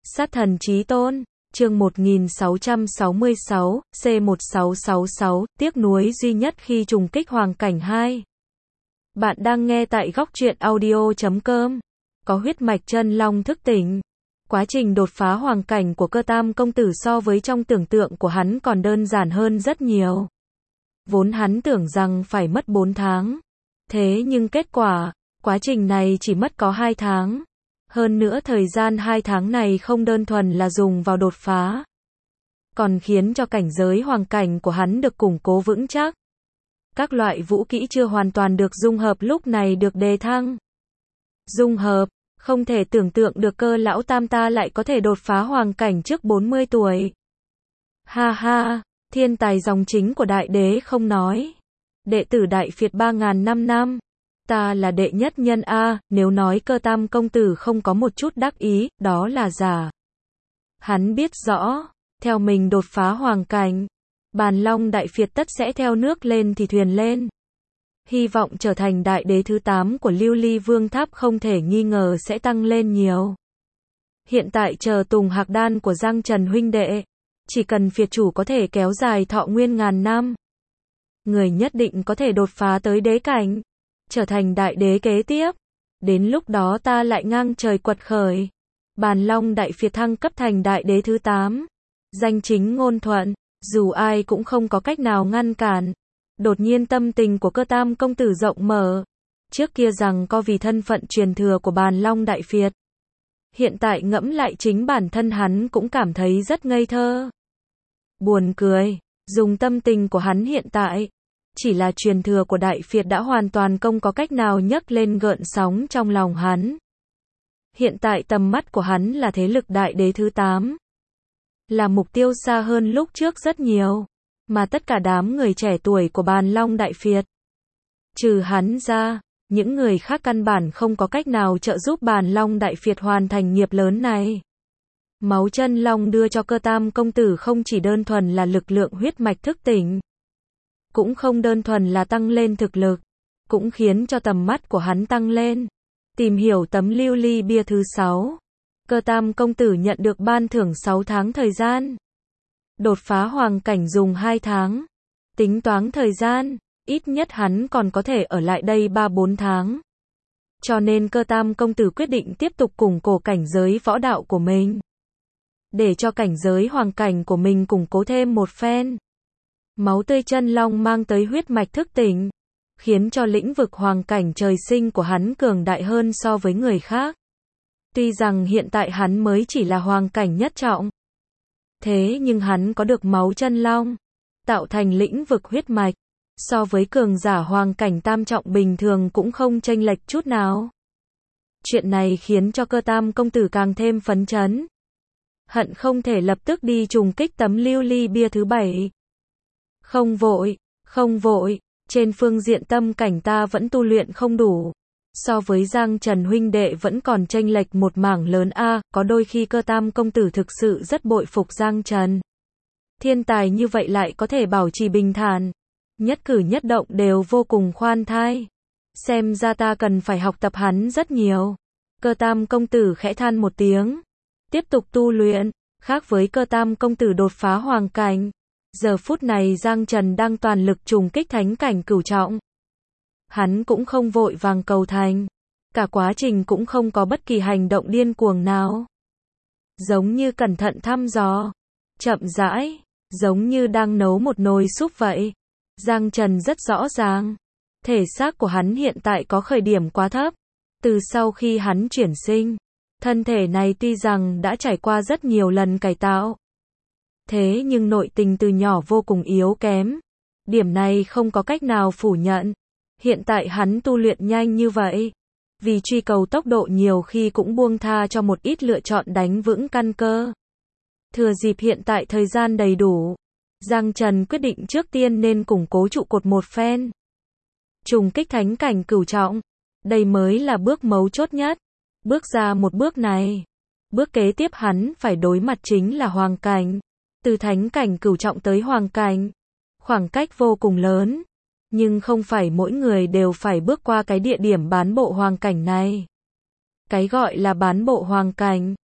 Sát thần chí tôn, chương 1666, C1666, tiếc nuối duy nhất khi trùng kích hoàng cảnh 2. Bạn đang nghe tại góc truyện audio.com. Có huyết mạch chân long thức tỉnh. Quá trình đột phá hoàng cảnh của Cơ Tam công tử so với trong tưởng tượng của hắn còn đơn giản hơn rất nhiều. Vốn hắn tưởng rằng phải mất 4 tháng. Thế nhưng kết quả, quá trình này chỉ mất có 2 tháng. Hơn nữa thời gian 2 tháng này không đơn thuần là dùng vào đột phá, còn khiến cho cảnh giới hoàng cảnh của hắn được củng cố vững chắc. Các loại vũ kỹ chưa hoàn toàn được dung hợp lúc này được đề thăng. Dung hợp, không thể tưởng tượng được Cơ lão tam ta lại có thể đột phá hoàng cảnh trước 40 tuổi. Ha ha, thiên tài dòng chính của đại đế không nói. Đệ tử Đại Việt 3.000 năm. Ta là đệ nhất nhân A, nếu nói Cơ Tam công tử không có một chút đắc ý, đó là giả. Hắn biết rõ, theo mình đột phá hoàng cảnh, Bàn Long Đại Việt tất sẽ theo nước lên thì thuyền lên. Hy vọng trở thành đại đế thứ 8 của Lưu Ly Vương Tháp không thể nghi ngờ sẽ tăng lên nhiều. Hiện tại chờ Tùng Hạc Đan của Giang Trần huynh đệ, chỉ cần Việt chủ có thể kéo dài thọ nguyên ngàn năm, người nhất định có thể đột phá tới đế cảnh, trở thành đại đế kế tiếp. Đến lúc đó ta lại ngang trời quật khởi. Bàn Long Đại Việt thăng cấp thành đại đế thứ 8. Danh chính ngôn thuận, dù ai cũng không có cách nào ngăn cản. Đột nhiên tâm tình của Cơ Tam công tử rộng mở. Trước kia rằng có vì thân phận truyền thừa của Bàn Long Đại Việt. Hiện tại ngẫm lại chính bản thân hắn cũng cảm thấy rất ngây thơ. Buồn cười, dùng tâm tình của hắn hiện tại. Chỉ là truyền thừa của Đại Việt đã hoàn toàn không có cách nào nhấc lên gợn sóng trong lòng hắn. Hiện tại tầm mắt của hắn là thế lực đại đế thứ 8. Là mục tiêu xa hơn lúc trước rất nhiều. Mà tất cả đám người trẻ tuổi của Bàn Long Đại Việt, trừ hắn ra, những người khác căn bản không có cách nào trợ giúp Bàn Long Đại Việt hoàn thành nghiệp lớn này. Máu chân long đưa cho Cơ Tam công tử không chỉ đơn thuần là lực lượng huyết mạch thức tỉnh, cũng không đơn thuần là tăng lên thực lực, cũng khiến cho tầm mắt của hắn tăng lên. Tìm hiểu tấm lưu ly bia thứ 6. Cơ Tam công tử nhận được ban thưởng 6 tháng thời gian. Đột phá hoàng cảnh dùng 2 tháng. Tính toán thời gian, ít nhất hắn còn có thể ở lại đây 3-4 tháng. Cho nên Cơ Tam công tử quyết định tiếp tục củng cố cảnh giới võ đạo của mình. Để cho cảnh giới hoàng cảnh của mình củng cố thêm một phen. Máu tươi chân long mang tới huyết mạch thức tỉnh, khiến cho lĩnh vực hoàng cảnh trời sinh của hắn cường đại hơn so với người khác. Tuy rằng hiện tại hắn mới chỉ là hoàng cảnh nhất trọng, thế nhưng hắn có được máu chân long, tạo thành lĩnh vực huyết mạch, so với cường giả hoàng cảnh tam trọng bình thường cũng không chênh lệch chút nào. Chuyện này khiến cho Cơ Tam công tử càng thêm phấn chấn. Hận không thể lập tức đi trùng kích tấm lưu ly bia thứ 7. Không vội, trên phương diện tâm cảnh ta vẫn tu luyện không đủ. So với Giang Trần huynh đệ vẫn còn chênh lệch một mảng lớn a, có đôi khi Cơ Tam công tử thực sự rất bội phục Giang Trần. Thiên tài như vậy lại có thể bảo trì bình thản, nhất cử nhất động đều vô cùng khoan thai. Xem ra ta cần phải học tập hắn rất nhiều. Cơ Tam công tử khẽ than một tiếng, tiếp tục tu luyện. Khác với Cơ Tam công tử đột phá hoàng cảnh, giờ phút này Giang Trần đang toàn lực trùng kích thánh cảnh cửu trọng. Hắn cũng không vội vàng cầu thành, cả quá trình cũng không có bất kỳ hành động điên cuồng nào. Giống như cẩn thận thăm dò, chậm rãi, giống như đang nấu một nồi súp vậy. Giang Trần rất rõ ràng, thể xác của hắn hiện tại có khởi điểm quá thấp. Từ sau khi hắn chuyển sinh, thân thể này tuy rằng đã trải qua rất nhiều lần cải tạo, thế nhưng nội tình từ nhỏ vô cùng yếu kém. Điểm này không có cách nào phủ nhận. Hiện tại hắn tu luyện nhanh như vậy, vì truy cầu tốc độ nhiều khi cũng buông tha cho một ít lựa chọn đánh vững căn cơ. Thừa dịp hiện tại thời gian đầy đủ, Giang Trần quyết định trước tiên nên củng cố trụ cột một phen. Trùng kích thánh cảnh cửu trọng, đây mới là bước mấu chốt nhất. Bước ra một bước này, bước kế tiếp hắn phải đối mặt chính là hoàng cảnh. Từ thánh cảnh cửu trọng tới hoàng cảnh, khoảng cách vô cùng lớn. Nhưng không phải mỗi người đều phải bước qua cái địa điểm bán bộ hoàng cảnh này. Cái gọi là bán bộ hoàng cảnh,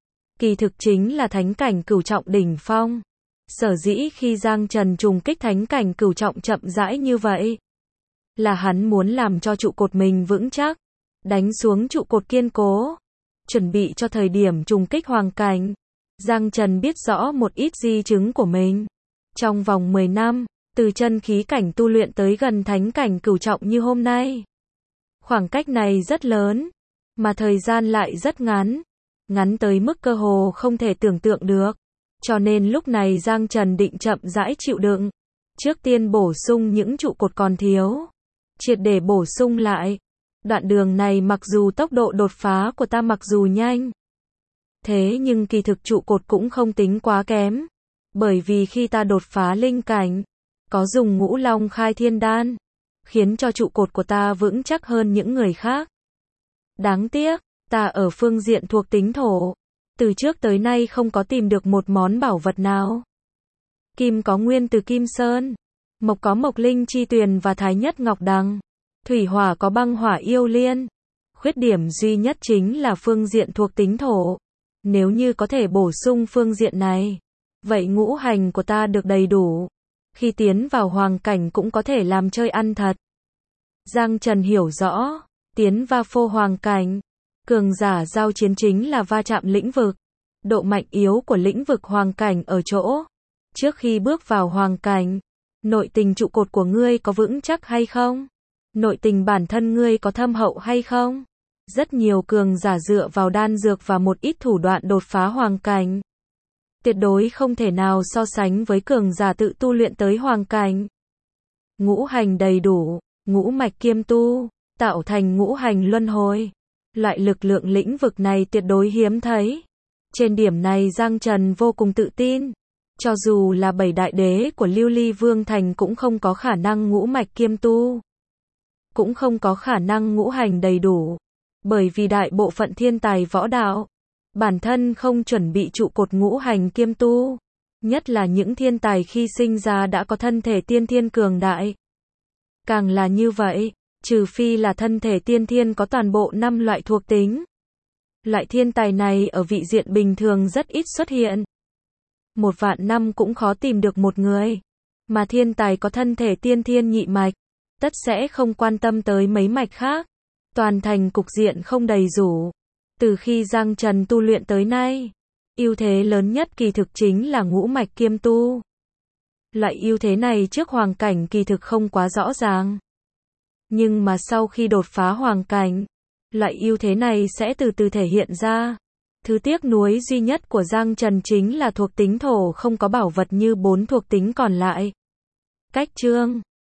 kỳ thực chính là thánh cảnh cửu trọng đỉnh phong. Sở dĩ khi Giang Trần trùng kích thánh cảnh cửu trọng chậm rãi như vậy, là hắn muốn làm cho trụ cột mình vững chắc, đánh xuống trụ cột kiên cố, chuẩn bị cho thời điểm trùng kích hoàng cảnh. Giang Trần biết rõ một ít di chứng của mình. Trong vòng 10 năm, từ chân khí cảnh tu luyện tới gần thánh cảnh cửu trọng như hôm nay. Khoảng cách này rất lớn, mà thời gian lại rất ngắn. Ngắn tới mức cơ hồ không thể tưởng tượng được. Cho nên lúc này Giang Trần định chậm rãi chịu đựng. Trước tiên bổ sung những trụ cột còn thiếu. Triệt để bổ sung lại. Đoạn đường này mặc dù tốc độ đột phá của ta mặc dù nhanh, thế nhưng kỳ thực trụ cột cũng không tính quá kém. Bởi vì khi ta đột phá linh cảnh, có dùng Ngũ Long Khai Thiên Đan, khiến cho trụ cột của ta vững chắc hơn những người khác. Đáng tiếc, ta ở phương diện thuộc tính thổ, từ trước tới nay không có tìm được một món bảo vật nào. Kim có nguyên từ Kim Sơn, mộc có Mộc Linh Chi Tuyền và Thái Nhất Ngọc Đằng, thủy hỏa có Băng Hỏa Yêu Liên. Khuyết điểm duy nhất chính là phương diện thuộc tính thổ. Nếu như có thể bổ sung phương diện này, vậy ngũ hành của ta được đầy đủ. Khi tiến vào hoàng cảnh cũng có thể làm chơi ăn thật. Giang Trần hiểu rõ, tiến vào phô hoàng cảnh, cường giả giao chiến chính là va chạm lĩnh vực. Độ mạnh yếu của lĩnh vực hoàng cảnh ở chỗ, trước khi bước vào hoàng cảnh, nội tình trụ cột của ngươi có vững chắc hay không? Nội tình bản thân ngươi có thâm hậu hay không? Rất nhiều cường giả dựa vào đan dược và một ít thủ đoạn đột phá hoàng cảnh. Tuyệt đối không thể nào so sánh với cường giả tự tu luyện tới hoàng cảnh. Ngũ hành đầy đủ, ngũ mạch kiêm tu, tạo thành ngũ hành luân hồi. Loại lực lượng lĩnh vực này tuyệt đối hiếm thấy. Trên điểm này Giang Trần vô cùng tự tin. Cho dù là 7 đại đế của Lưu Ly Vương Thành cũng không có khả năng ngũ mạch kiêm tu. Cũng không có khả năng ngũ hành đầy đủ. Bởi vì đại bộ phận thiên tài võ đạo, bản thân không chuẩn bị trụ cột ngũ hành kiêm tu. Nhất là những thiên tài khi sinh ra đã có thân thể tiên thiên cường đại. Càng là như vậy, trừ phi là thân thể tiên thiên có toàn bộ 5 loại thuộc tính. Loại thiên tài này ở vị diện bình thường rất ít xuất hiện. 1 vạn năm cũng khó tìm được một người. Mà thiên tài có thân thể tiên thiên nhị mạch, tất sẽ không quan tâm tới mấy mạch khác. Toàn thành cục diện không đầy đủ. Từ khi Giang Trần tu luyện tới nay, ưu thế lớn nhất kỳ thực chính là ngũ mạch kiêm tu. Loại ưu thế này trước hoàng cảnh kỳ thực không quá rõ ràng. Nhưng mà sau khi đột phá hoàng cảnh, loại ưu thế này sẽ từ từ thể hiện ra. Thứ tiếc nuối duy nhất của Giang Trần chính là thuộc tính thổ không có bảo vật như 4 thuộc tính còn lại. Cách chương